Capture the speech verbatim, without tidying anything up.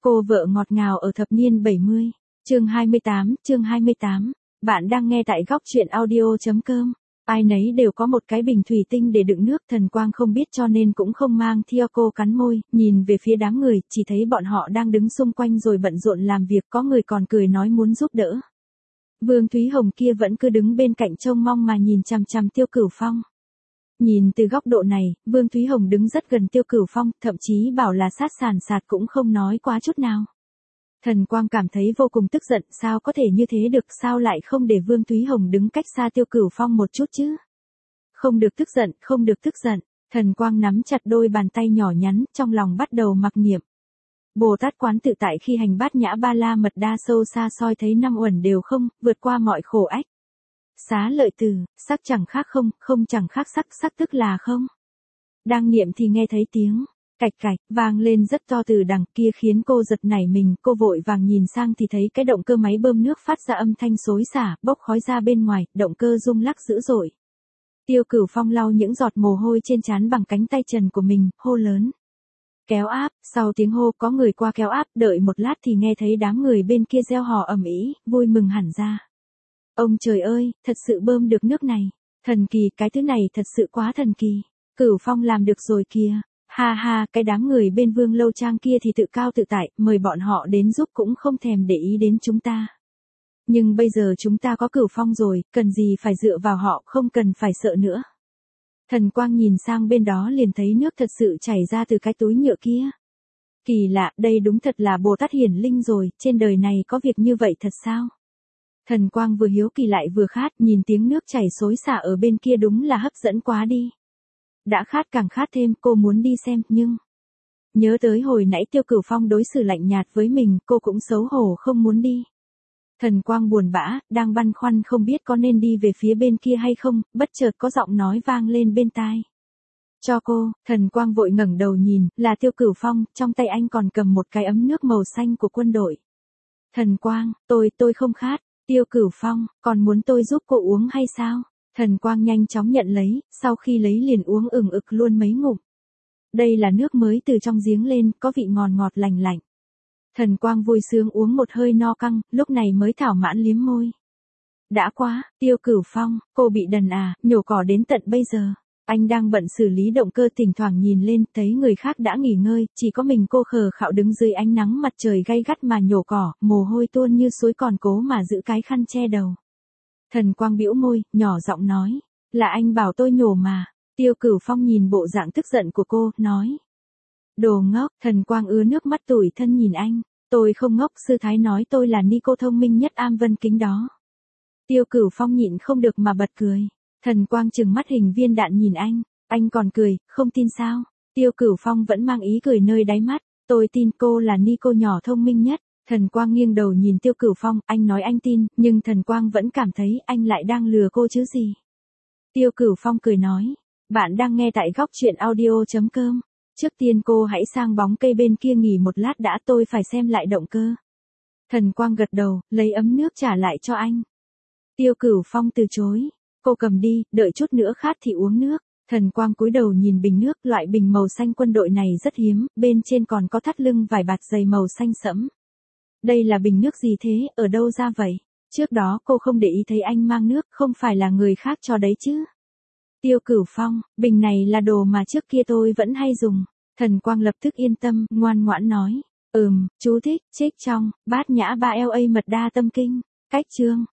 Cô vợ ngọt ngào ở thập niên bảy mươi. Chương hai mươi tám, chương hai mươi tám. Bạn đang nghe tại góc truyện audio chấm com. Ai nấy đều có một cái bình thủy tinh để đựng nước, Thần Quang không biết cho nên cũng không mang theo. Cô cắn môi, nhìn về phía đám người, chỉ thấy bọn họ đang đứng xung quanh rồi bận rộn làm việc, có người còn cười nói muốn giúp đỡ. Vương Thúy Hồng kia vẫn cứ đứng bên cạnh trông mong mà nhìn chằm chằm Tiêu Cửu Phong. Nhìn từ góc độ này, Vương Thúy Hồng đứng rất gần Tiêu Cửu Phong, thậm chí bảo là sát sàn sạt cũng không nói quá chút nào. Thần Quang cảm thấy vô cùng tức giận, sao có thể như thế được, sao lại không để Vương Thúy Hồng đứng cách xa Tiêu Cửu Phong một chút chứ? Không được tức giận, không được tức giận. Thần Quang nắm chặt đôi bàn tay nhỏ nhắn, trong lòng bắt đầu mặc niệm. Bồ Tát quán tự tại khi hành bát nhã ba la mật đa sâu xa soi thấy năm uẩn đều không, vượt qua mọi khổ ách. Xá lợi từ, sắc chẳng khác không, không chẳng khác sắc, sắc tức là không. Đang niệm thì nghe thấy tiếng cạch cạch vang lên rất to từ đằng kia khiến cô giật nảy mình, cô vội vàng nhìn sang thì thấy cái động cơ máy bơm nước phát ra âm thanh xối xả, bốc khói ra bên ngoài, động cơ rung lắc dữ dội. Tiêu Cửu Phong lau những giọt mồ hôi trên trán bằng cánh tay trần của mình, hô lớn. Kéo áp, sau tiếng hô có người qua kéo áp, đợi một lát thì nghe thấy đám người bên kia reo hò ầm ĩ, vui mừng hẳn ra. Ông trời ơi, thật sự bơm được nước này. Thần kỳ, cái thứ này thật sự quá thần kỳ. Cửu Phong làm được rồi kìa. Ha ha, cái đám người bên Vương Lâu Trang kia thì tự cao tự tại, mời bọn họ đến giúp cũng không thèm để ý đến chúng ta. Nhưng bây giờ chúng ta có Cửu Phong rồi, cần gì phải dựa vào họ, không cần phải sợ nữa. Thần Quang nhìn sang bên đó liền thấy nước thật sự chảy ra từ cái túi nhựa kia. Kỳ lạ, đây đúng thật là Bồ Tát hiển linh rồi, trên đời này có việc như vậy thật sao? Thần Quang vừa hiếu kỳ lại vừa khát, nhìn tiếng nước chảy xối xả ở bên kia đúng là hấp dẫn quá đi. Đã khát càng khát thêm, cô muốn đi xem, nhưng... Nhớ tới hồi nãy Tiêu Cửu Phong đối xử lạnh nhạt với mình, cô cũng xấu hổ không muốn đi. Thần Quang buồn bã, đang băn khoăn không biết có nên đi về phía bên kia hay không, bất chợt có giọng nói vang lên bên tai. Cho cô, Thần Quang vội ngẩng đầu nhìn, là Tiêu Cửu Phong, trong tay anh còn cầm một cái ấm nước màu xanh của quân đội. Thần Quang, tôi, tôi không khát. Tiêu Cửu Phong, còn muốn tôi giúp cô uống hay sao? Thần Quang nhanh chóng nhận lấy, sau khi lấy liền uống ừng ực luôn mấy ngụm. Đây là nước mới từ trong giếng lên, có vị ngọt ngọt lành lạnh. Thần Quang vui sướng uống một hơi no căng, lúc này mới thỏa mãn liếm môi. Đã quá, Tiêu Cửu Phong, cô bị đần à, nhổ cỏ đến tận bây giờ. Anh đang bận xử lý động cơ, thỉnh thoảng nhìn lên, thấy người khác đã nghỉ ngơi, chỉ có mình cô khờ khạo đứng dưới ánh nắng mặt trời gay gắt mà nhổ cỏ, mồ hôi tuôn như suối còn cố mà giữ cái khăn che đầu. Thần Quang bĩu môi, nhỏ giọng nói, là anh bảo tôi nhổ mà. Tiêu Cửu Phong nhìn bộ dạng tức giận của cô, nói. Đồ ngốc, Thần Quang ứa nước mắt tủi thân nhìn anh, tôi không ngốc, sư thái nói tôi là ni cô thông minh nhất Am Vân Kính đó. Tiêu Cửu Phong nhịn không được mà bật cười. Thần Quang trừng mắt hình viên đạn nhìn anh, anh còn cười, không tin sao? Tiêu Cửu Phong vẫn mang ý cười nơi đáy mắt, tôi tin cô là ni cô nhỏ thông minh nhất. Thần Quang nghiêng đầu nhìn Tiêu Cửu Phong, anh nói anh tin, nhưng Thần Quang vẫn cảm thấy anh lại đang lừa cô chứ gì. Tiêu Cửu Phong cười nói, bạn đang nghe tại góc truyện audio chấm com. Trước tiên cô hãy sang bóng cây bên kia nghỉ một lát đã, tôi phải xem lại động cơ. Thần Quang gật đầu, lấy ấm nước trả lại cho anh. Tiêu Cửu Phong từ chối. Cô cầm đi, đợi chút nữa khát thì uống nước. Thần Quang cúi đầu nhìn bình nước, loại bình màu xanh quân đội này rất hiếm, bên trên còn có thắt lưng vải bạt dày màu xanh sẫm. Đây là bình nước gì thế, ở đâu ra vậy? Trước đó cô không để ý thấy anh mang nước, không phải là người khác cho đấy chứ? Tiêu Cửu Phong, bình này là đồ mà trước kia tôi vẫn hay dùng. Thần Quang lập tức yên tâm, ngoan ngoãn nói. Ừm, chú thích, trích trong, bát nhã ba la mật đa tâm kinh. Cách chương.